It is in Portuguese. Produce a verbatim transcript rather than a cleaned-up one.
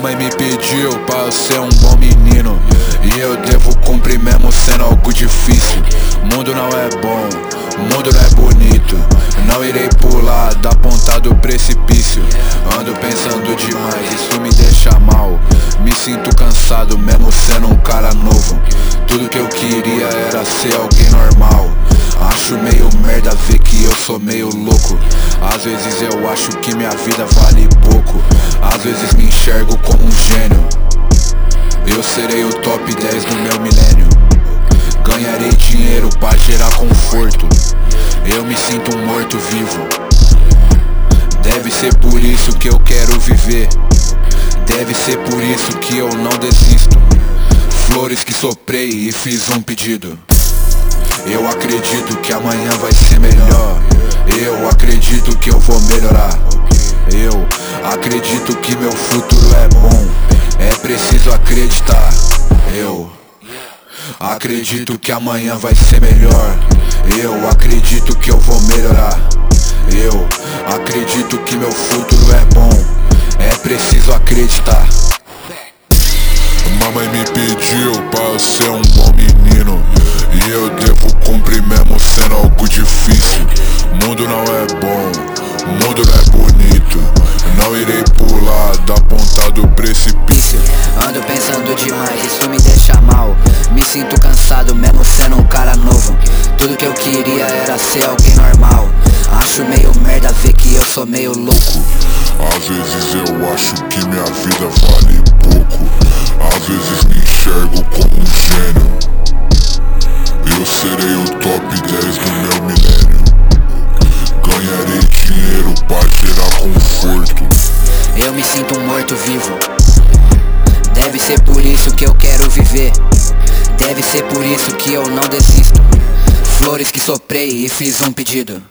Mamãe me pediu pra eu ser um bom menino, e eu devo cumprir mesmo sendo algo difícil. O mundo não é bom, o mundo não é bonito. Não irei pular da ponta do precipício. Ando pensando demais, isso me deixa mal. Me sinto cansado mesmo sendo um cara novo. Tudo que eu queria era ser alguém normal. Acho meio merda ver que eu sou meio louco. Às vezes eu acho que minha vida vale pouco. Às vezes me enxergo como um gênio. Eu serei o top dez do meu milênio. Ganharei dinheiro pra gerar conforto. Eu me sinto um morto-vivo. Deve ser por isso que eu quero viver. Deve ser por isso que eu não desisto. Flores que soprei e fiz um pedido. Eu acredito que amanhã vai ser melhor. Eu acredito que eu vou melhorar. Eu acredito que meu futuro é bom. É preciso acreditar. Eu acredito que amanhã vai ser melhor. Eu acredito que eu vou melhorar. Eu acredito que meu futuro é bom. É preciso acreditar. Mamãe me pediu pra eu ser um bom menino, e eu devo cumprir mesmo sendo algo difícil. O mundo não é bom, o mundo não é bonito. Não irei pular da ponta do precipício. Ando pensando demais, isso me deixa mal. Me sinto cansado mesmo sendo um cara novo. Tudo que eu queria era ser alguém normal. Acho meio merda ver que eu sou meio louco. Às vezes eu acho que minha vida vale pouco. Às vezes me enxergo como um gênio. Eu serei o top dez do meu milênio. Ganharei dinheiro pra gerar conforto. Eu me sinto um morto-vivo. Deve ser por isso que eu quero viver. Deve ser por isso que eu não desisto. Flores que soprei e fiz um pedido.